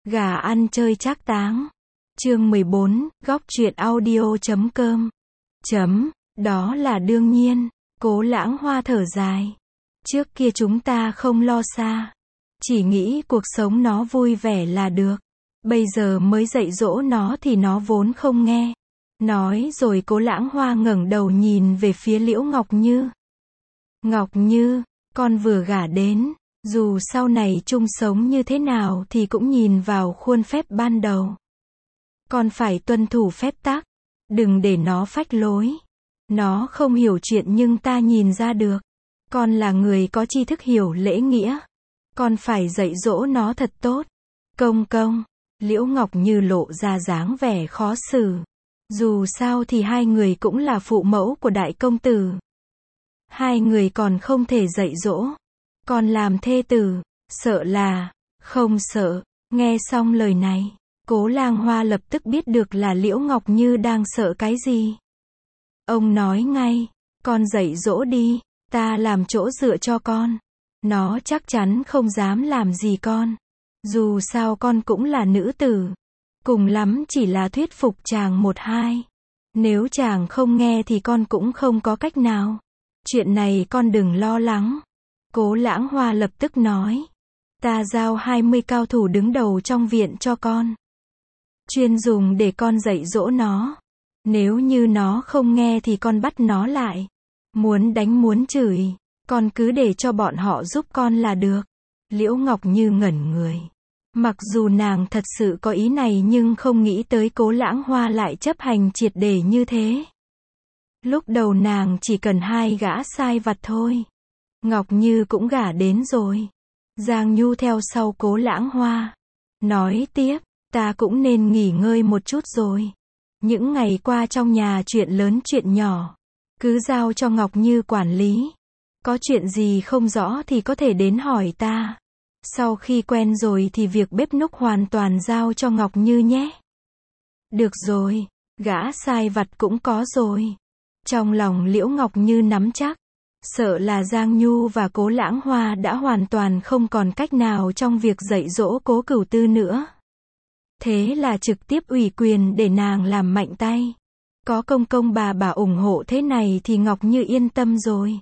Gà ăn chơi trác táng. Chương 14, góc truyện audio.com. Đó là đương nhiên. Cố Lãng Hoa thở dài. Trước kia chúng ta không lo xa. Chỉ nghĩ cuộc sống nó vui vẻ là được. Bây giờ mới dạy dỗ nó thì nó vốn không nghe. Nói rồi Cố Lãng Hoa ngẩng đầu nhìn về phía Liễu Ngọc Như. Ngọc Như, con vừa gả đến. Dù sau này chung sống như thế nào thì cũng nhìn vào khuôn phép ban đầu. Con phải tuân thủ phép tắc. Đừng để nó phách lối. Nó không hiểu chuyện nhưng ta nhìn ra được. Con là người có tri thức hiểu lễ nghĩa. Con phải dạy dỗ nó thật tốt. Công công. Liễu Ngọc Như lộ ra dáng vẻ khó xử. Dù sao thì hai người cũng là phụ mẫu của đại công tử. Hai người còn không thể dạy dỗ. Còn làm thê tử, sợ là, không sợ. Nghe xong lời này, Cố Lang Hoa lập tức biết được là Liễu Ngọc Như đang sợ cái gì. Ông nói ngay, con dạy dỗ đi, ta làm chỗ dựa cho con. Nó chắc chắn không dám làm gì con. Dù sao con cũng là nữ tử. Cùng lắm chỉ là thuyết phục chàng một hai. Nếu chàng không nghe thì con cũng không có cách nào. Chuyện này con đừng lo lắng. Cố Lãng Hoa lập tức nói. Ta giao 20 cao thủ đứng đầu trong viện cho con. Chuyên dùng để con dạy dỗ nó. Nếu như nó không nghe thì con bắt nó lại. Muốn đánh muốn chửi, con cứ để cho bọn họ giúp con là được. Liễu Ngọc Như ngẩn người. Mặc dù nàng thật sự có ý này nhưng không nghĩ tới Cố Lãng Hoa lại chấp hành triệt để như thế. Lúc đầu nàng chỉ cần 2 gã sai vặt thôi. Ngọc Như cũng gả đến rồi. Giang Nhu theo sau Cố Lãng Hoa. Nói tiếp, ta cũng nên nghỉ ngơi một chút rồi. Những ngày qua trong nhà chuyện lớn chuyện nhỏ. Cứ giao cho Ngọc Như quản lý. Có chuyện gì không rõ thì có thể đến hỏi ta. Sau khi quen rồi thì việc bếp núc hoàn toàn giao cho Ngọc Như nhé. Được rồi, gã sai vặt cũng có rồi. Trong lòng Liễu Ngọc Như nắm chắc. Sợ là Giang Nhu và Cố Lãng Hoa đã hoàn toàn không còn cách nào trong việc dạy dỗ Cố Cửu Tư nữa. Thế là trực tiếp ủy quyền để nàng làm mạnh tay. Có công công bà ủng hộ thế này thì Ngọc Như yên tâm rồi.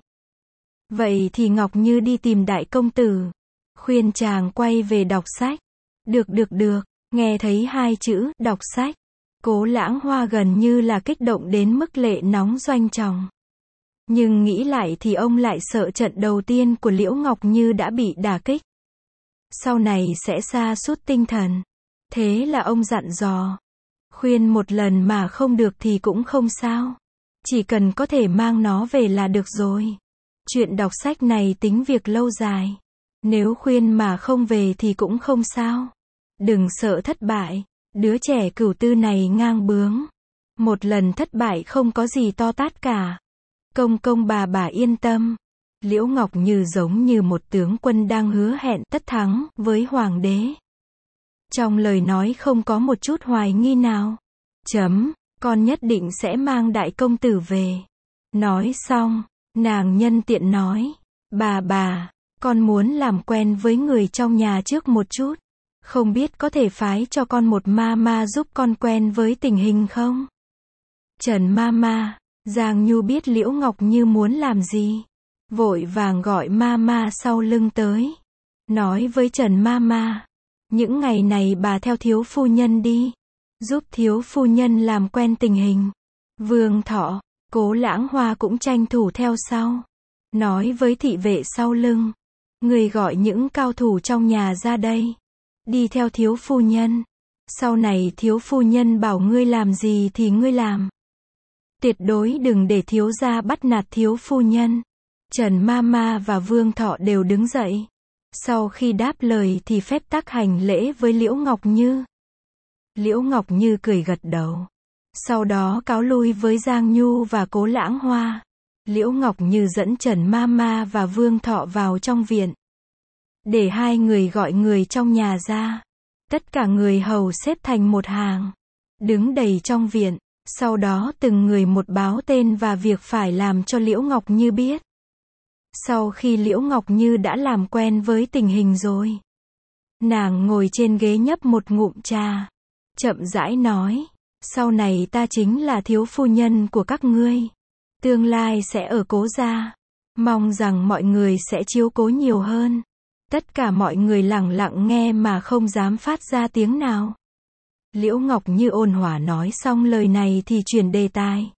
Vậy thì Ngọc Như đi tìm đại công tử. Khuyên chàng quay về đọc sách. Được, nghe thấy 2 chữ, đọc sách. Cố Lãng Hoa gần như là kích động đến mức lệ nóng doanh trọng. Nhưng nghĩ lại thì ông lại sợ trận đầu tiên của Liễu Ngọc Như đã bị đả kích. Sau này sẽ sa sút tinh thần. Thế là ông dặn dò. Khuyên một lần mà không được thì cũng không sao. Chỉ cần có thể mang nó về là được rồi. Chuyện đọc sách này tính việc lâu dài. Nếu khuyên mà không về thì cũng không sao. Đừng sợ thất bại. Đứa trẻ Cửu Tư này ngang bướng. Một lần thất bại không có gì to tát cả. Công công bà yên tâm. Liễu Ngọc Như giống như một tướng quân đang hứa hẹn tất thắng với hoàng đế. Trong lời nói không có một chút hoài nghi nào. Con nhất định sẽ mang đại công tử về. Nói xong, nàng nhân tiện nói. Bà, con muốn làm quen với người trong nhà trước một chút. Không biết có thể phái cho con một ma giúp con quen với tình hình không? Trần ma. Giang Nhu biết Liễu Ngọc Như muốn làm gì. Vội vàng gọi ma sau lưng tới. Nói với Trần ma. Những ngày này bà theo thiếu phu nhân đi. Giúp thiếu phu nhân làm quen tình hình. Vương Thọ, Cố Lãng Hoa cũng tranh thủ theo sau. Nói với thị vệ sau lưng. Người gọi những cao thủ trong nhà ra đây. Đi theo thiếu phu nhân. Sau này thiếu phu nhân bảo ngươi làm gì thì ngươi làm. Tuyệt đối đừng để thiếu gia bắt nạt thiếu phu nhân. Trần ma và Vương Thọ đều đứng dậy. Sau khi đáp lời thì phép tắc hành lễ với Liễu Ngọc Như. Liễu Ngọc Như cười gật đầu. Sau đó cáo lui với Giang Nhu và Cố Lãng Hoa. Liễu Ngọc Như dẫn Trần ma và Vương Thọ vào trong viện. Để 2 người gọi người trong nhà ra. Tất cả người hầu xếp thành một hàng. Đứng đầy trong viện. Sau đó từng người một báo tên và việc phải làm cho Liễu Ngọc Như biết. Sau khi Liễu Ngọc Như đã làm quen với tình hình rồi, Nàng ngồi trên ghế nhấp một ngụm trà. Chậm rãi nói. Sau này ta chính là thiếu phu nhân của các ngươi. Tương lai sẽ ở Cố gia. Mong rằng mọi người sẽ chiếu cố nhiều hơn. Tất cả mọi người lặng lặng nghe mà không dám phát ra tiếng nào. Liễu Ngọc Như ôn hòa nói xong lời này thì chuyển đề tài.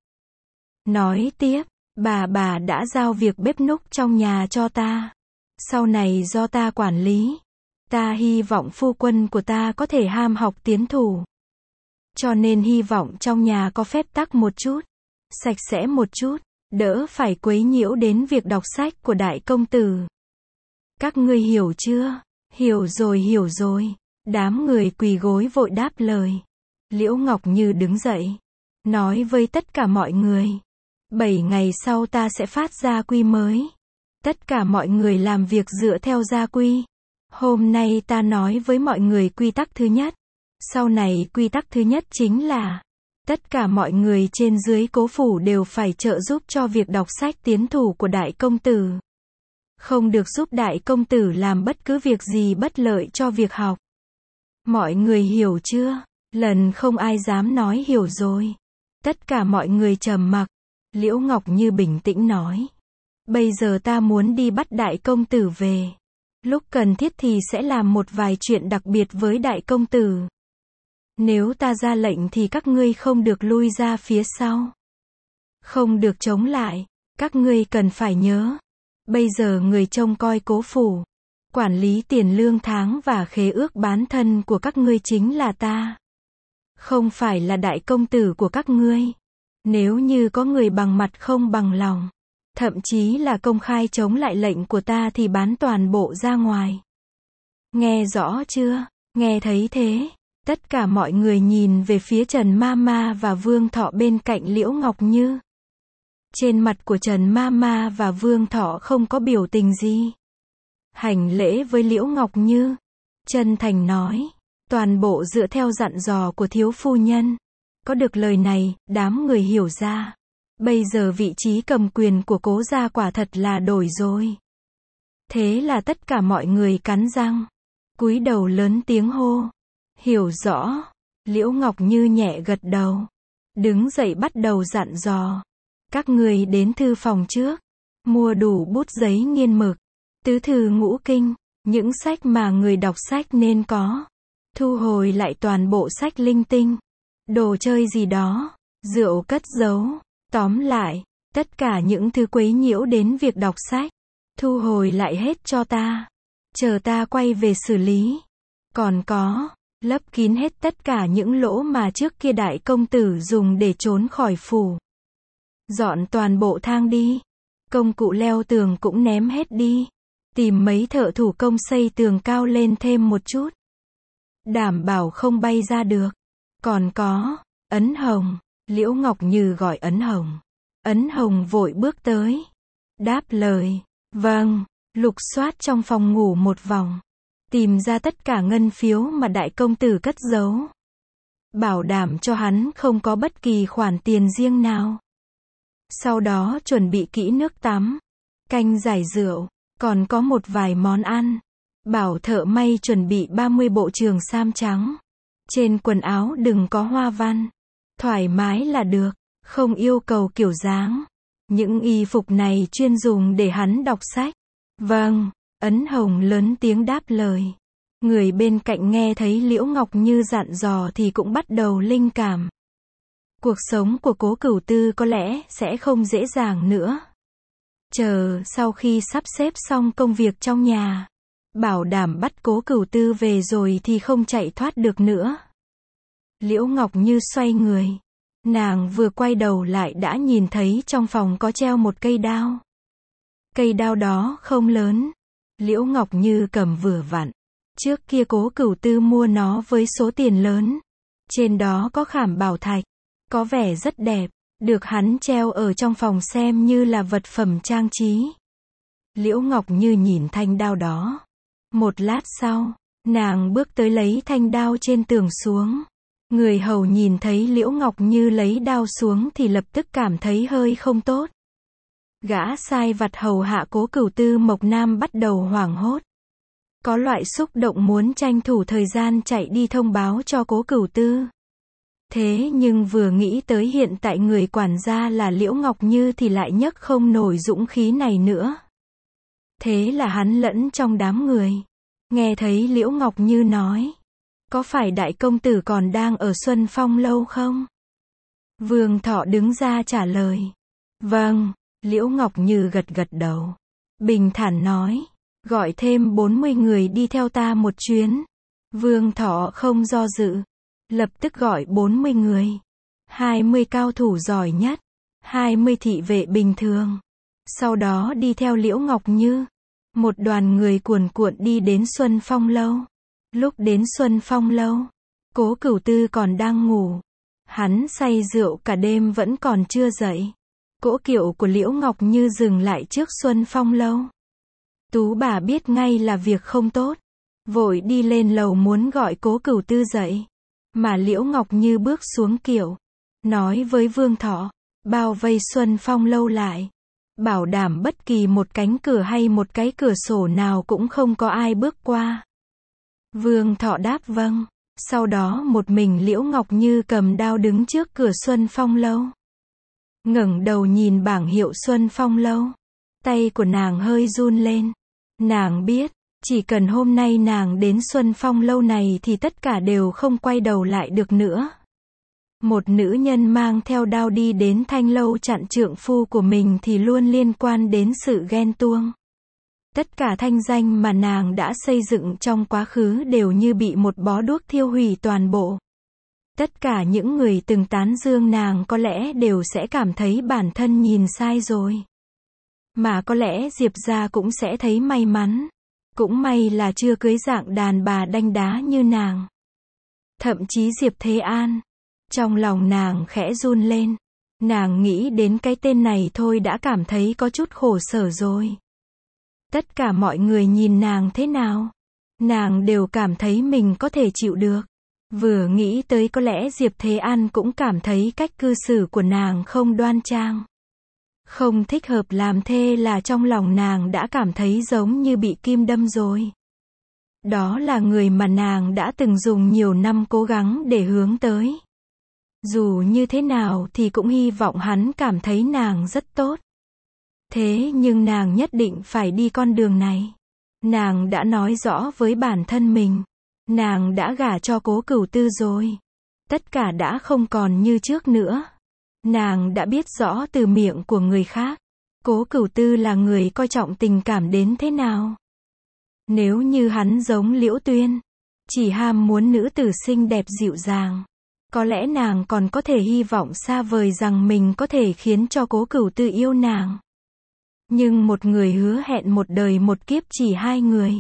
Nói tiếp, bà đã giao việc bếp núc trong nhà cho ta. Sau này do ta quản lý. Ta hy vọng phu quân của ta có thể ham học tiến thủ. Cho nên hy vọng trong nhà có phép tắc một chút. Sạch sẽ một chút. Đỡ phải quấy nhiễu đến việc đọc sách của đại công tử. Các ngươi hiểu chưa? Hiểu rồi. Đám người quỳ gối vội đáp lời. Liễu Ngọc Như đứng dậy. Nói với tất cả mọi người. 7 ngày sau ta sẽ phát gia quy mới. Tất cả mọi người làm việc dựa theo gia quy. Hôm nay ta nói với mọi người quy tắc thứ nhất. Sau này quy tắc thứ nhất chính là tất cả mọi người trên dưới Cố phủ đều phải trợ giúp cho việc đọc sách tiến thủ của đại công tử. Không được giúp đại công tử làm bất cứ việc gì bất lợi cho việc học. Mọi người hiểu chưa? Lần không ai dám nói hiểu rồi. Tất cả mọi người trầm mặc. Liễu Ngọc Như bình tĩnh nói. Bây giờ ta muốn đi bắt đại công tử về. Lúc cần thiết thì sẽ làm một vài chuyện đặc biệt với đại công tử. Nếu ta ra lệnh thì các ngươi không được lui ra phía sau. Không được chống lại. Các ngươi cần phải nhớ. Bây giờ người trông coi Cố phủ. Quản lý tiền lương tháng và khế ước bán thân của các ngươi chính là ta. Không phải là đại công tử của các ngươi. Nếu như có người bằng mặt không bằng lòng. Thậm chí là công khai chống lại lệnh của ta thì bán toàn bộ ra ngoài. Nghe rõ chưa? Nghe thấy thế. Tất cả mọi người nhìn về phía Trần Mama và Vương Thọ bên cạnh Liễu Ngọc Như. Trên mặt của Trần Mama và Vương Thọ không có biểu tình gì. Hành lễ với Liễu Ngọc Như. Chân thành nói. Toàn bộ dựa theo dặn dò của thiếu phu nhân. Có được lời này, đám người hiểu ra. Bây giờ vị trí cầm quyền của Cố gia quả thật là đổi rồi. Thế là tất cả mọi người cắn răng. Cúi đầu lớn tiếng hô. Hiểu rõ. Liễu Ngọc Như nhẹ gật đầu. Đứng dậy bắt đầu dặn dò. Các người đến thư phòng trước. Mua đủ bút giấy nghiên mực. Tứ thư ngũ kinh. Những sách mà người đọc sách nên có. Thu hồi lại toàn bộ sách linh tinh. Đồ chơi gì đó. Rượu cất giấu. Tóm lại. Tất cả những thứ quấy nhiễu đến việc đọc sách. Thu hồi lại hết cho ta. Chờ ta quay về xử lý. Còn có. Lấp kín hết tất cả những lỗ mà trước kia đại công tử dùng để trốn khỏi phủ. Dọn toàn bộ thang đi. Công cụ leo tường cũng ném hết đi. Tìm mấy thợ thủ công xây tường cao lên thêm một chút. Đảm bảo không bay ra được. Còn có. Ấn Hồng. Liễu Ngọc Như gọi Ấn Hồng. Ấn Hồng vội bước tới. Đáp lời. Vâng. Lục soát trong phòng ngủ một vòng. Tìm ra tất cả ngân phiếu mà đại công tử cất giấu. Bảo đảm cho hắn không có bất kỳ khoản tiền riêng nào. Sau đó chuẩn bị kỹ nước tắm. Canh giải rượu. Còn có một vài món ăn. Bảo thợ may chuẩn bị 30 bộ trường sam trắng. Trên quần áo đừng có hoa văn. Thoải mái là được. Không yêu cầu kiểu dáng. Những y phục này chuyên dùng để hắn đọc sách. Vâng. Ấn Hồng lớn tiếng đáp lời. Người bên cạnh nghe thấy Liễu Ngọc Như dặn dò thì cũng bắt đầu linh cảm. Cuộc sống của Cố Cửu Tư có lẽ sẽ không dễ dàng nữa. Chờ sau khi sắp xếp xong công việc trong nhà. Bảo đảm bắt Cố Cửu Tư về rồi thì không chạy thoát được nữa. Liễu Ngọc Như xoay người. Nàng vừa quay đầu lại đã nhìn thấy trong phòng có treo một cây đao. Cây đao đó không lớn. Liễu Ngọc Như cầm vừa vặn. Trước kia Cố Cửu Tư mua nó với số tiền lớn. Trên đó có khảm bảo thạch. Có vẻ rất đẹp. Được hắn treo ở trong phòng xem như là vật phẩm trang trí. Liễu Ngọc Như nhìn thanh đao đó. Một lát sau, nàng bước tới lấy thanh đao trên tường xuống. Người hầu nhìn thấy Liễu Ngọc Như lấy đao xuống thì lập tức cảm thấy hơi không tốt. Gã sai vặt hầu hạ Cố Cửu Tư Mộc Nam bắt đầu hoảng hốt. có loại xúc động muốn tranh thủ thời gian chạy đi thông báo cho Cố Cửu Tư. Thế nhưng vừa nghĩ tới hiện tại người quản gia là Liễu Ngọc Như thì lại nhấc không nổi dũng khí này nữa. Thế là hắn lẫn trong đám người. Nghe thấy Liễu Ngọc Như nói, có phải đại công tử còn đang ở Xuân Phong lâu không? Vương Thọ đứng ra trả lời. Vâng, Liễu Ngọc Như gật gật đầu. Bình thản nói, gọi thêm 40 người đi theo ta một chuyến. Vương Thọ không do dự. Lập tức gọi 40 người. 20 cao thủ giỏi nhất. 20 thị vệ bình thường. Sau đó đi theo Liễu Ngọc Như. Một đoàn người cuồn cuộn đi đến Xuân Phong lâu. Lúc đến Xuân Phong lâu, Cố Cửu Tư còn đang ngủ. Hắn say rượu cả đêm vẫn còn chưa dậy. Cỗ kiệu của Liễu Ngọc Như dừng lại trước Xuân Phong lâu. Tú bà biết ngay là việc không tốt. Vội đi lên lầu muốn gọi Cố Cửu Tư dậy. Mà Liễu Ngọc Như bước xuống kiệu. Nói với Vương Thọ, bao vây Xuân Phong lâu lại. Bảo đảm bất kỳ một cánh cửa hay một cái cửa sổ nào cũng không có ai bước qua. Vương Thọ đáp vâng. Sau đó một mình Liễu Ngọc Như cầm đao đứng trước cửa Xuân Phong lâu. Ngẩng đầu nhìn bảng hiệu Xuân Phong lâu. Tay của nàng hơi run lên. Nàng biết, chỉ cần hôm nay nàng đến Xuân Phong lâu này thì tất cả đều không quay đầu lại được nữa. Một nữ nhân mang theo đao đi đến thanh lâu chặn trượng phu của mình thì luôn liên quan đến sự ghen tuông. Tất cả thanh danh mà nàng đã xây dựng trong quá khứ đều như bị một bó đuốc thiêu hủy toàn bộ. Tất cả những người từng tán dương nàng có lẽ đều sẽ cảm thấy bản thân nhìn sai rồi. Mà có lẽ Diệp gia cũng sẽ thấy may mắn. Cũng may là chưa cưới dạng đàn bà đanh đá như nàng. Thậm chí Diệp Thế An. Trong lòng nàng khẽ run lên. Nàng nghĩ đến cái tên này thôi đã cảm thấy có chút khổ sở rồi. Tất cả mọi người nhìn nàng thế nào? Nàng đều cảm thấy mình có thể chịu được. Vừa nghĩ tới có lẽ Diệp Thế An cũng cảm thấy cách cư xử của nàng không đoan trang. Không thích hợp làm thê là trong lòng nàng đã cảm thấy giống như bị kim đâm rồi. Đó là người mà nàng đã từng dùng nhiều năm cố gắng để hướng tới. Dù như thế nào thì cũng hy vọng hắn cảm thấy nàng rất tốt. Thế nhưng nàng nhất định phải đi con đường này. Nàng đã nói rõ với bản thân mình. Nàng đã gả cho Cố Cửu Tư rồi. Tất cả đã không còn như trước nữa. Nàng đã biết rõ từ miệng của người khác. Cố Cửu Tư là người coi trọng tình cảm đến thế nào. Nếu như hắn giống Liễu Tuyên. Chỉ ham muốn nữ tử xinh đẹp dịu dàng. Có lẽ nàng còn có thể hy vọng xa vời rằng mình có thể khiến cho Cố Cửu Tư yêu nàng. Nhưng một người hứa hẹn một đời một kiếp chỉ hai người.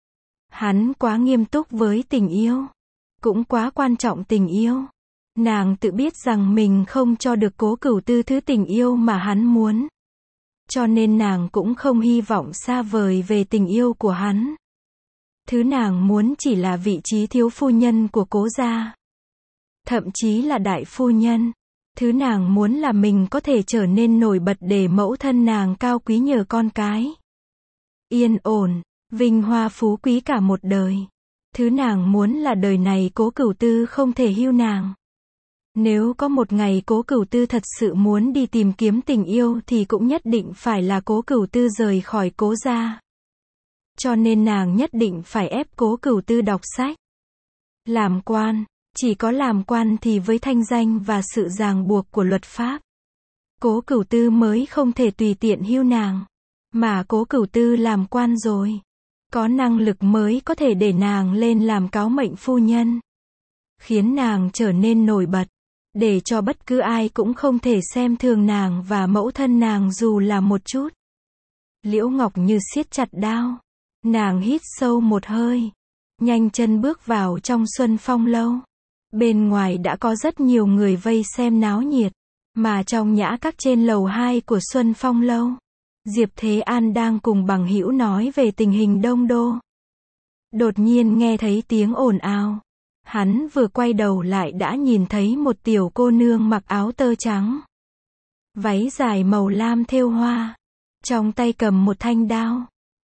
Hắn quá nghiêm túc với tình yêu. Cũng quá quan trọng tình yêu. Nàng tự biết rằng mình không cho được Cố Cửu Tư thứ tình yêu mà hắn muốn. Cho nên nàng cũng không hy vọng xa vời về tình yêu của hắn. Thứ nàng muốn chỉ là vị trí thiếu phu nhân của Cố gia. Thậm chí là đại phu nhân. Thứ nàng muốn là mình có thể trở nên nổi bật để mẫu thân nàng cao quý nhờ con cái. Yên ổn, vinh hoa phú quý cả một đời. Thứ nàng muốn là đời này Cố Cửu Tư không thể hưu nàng. Nếu có một ngày Cố Cửu Tư thật sự muốn đi tìm kiếm tình yêu thì cũng nhất định phải là Cố Cửu Tư rời khỏi Cố gia. Cho nên nàng nhất định phải ép Cố Cửu Tư đọc sách. Làm quan. Chỉ có làm quan thì với thanh danh và sự ràng buộc của luật pháp. Cố Cửu Tư mới không thể tùy tiện hưu nàng. Mà Cố Cửu Tư làm quan rồi. Có năng lực mới có thể để nàng lên làm cáo mệnh phu nhân. Khiến nàng trở nên nổi bật. Để cho bất cứ ai cũng không thể xem thường nàng và mẫu thân nàng dù là một chút. Liễu Ngọc Như siết chặt đao. Nàng hít sâu một hơi. Nhanh chân bước vào trong Xuân Phong lâu. Bên ngoài đã có rất nhiều người vây xem náo nhiệt. Mà trong nhã các trên lầu 2 của Xuân Phong lâu. Diệp Thế An đang cùng bằng hữu nói về tình hình Đông Đô. Đột nhiên nghe thấy tiếng ồn ào. Hắn vừa quay đầu lại đã nhìn thấy một tiểu cô nương mặc áo tơ trắng. Váy dài màu lam thêu hoa. Trong tay cầm một thanh đao.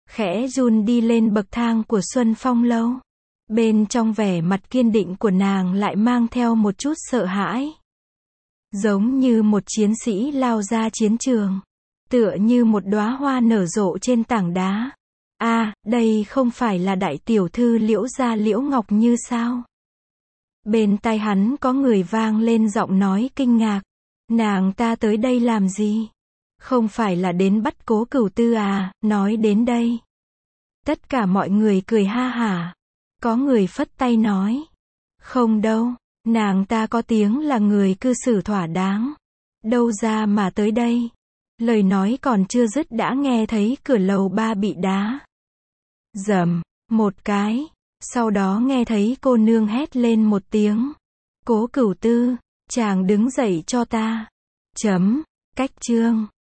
khẽ run đi lên bậc thang của Xuân Phong lâu. Bên trong vẻ mặt kiên định của nàng lại mang theo một chút sợ hãi. Giống như một chiến sĩ lao ra chiến trường. Tựa như một đóa hoa nở rộ trên tảng đá. Đây không phải là đại tiểu thư Liễu gia Liễu Ngọc Như sao? Bên tai hắn có người vang lên giọng nói kinh ngạc. Nàng ta tới đây làm gì? Không phải là đến bắt Cố Cửu Tư à, nói đến đây. Tất cả mọi người cười ha hả. Có người phất tay nói. Không đâu, nàng ta có tiếng là người cư xử thỏa đáng. Đâu ra mà tới đây? Lời nói còn chưa dứt đã nghe thấy cửa lầu 3 bị đá. Rầm, một cái. Sau đó nghe thấy cô nương hét lên một tiếng. Cố Cửu Tư, chàng đứng dậy cho ta. Cách chương.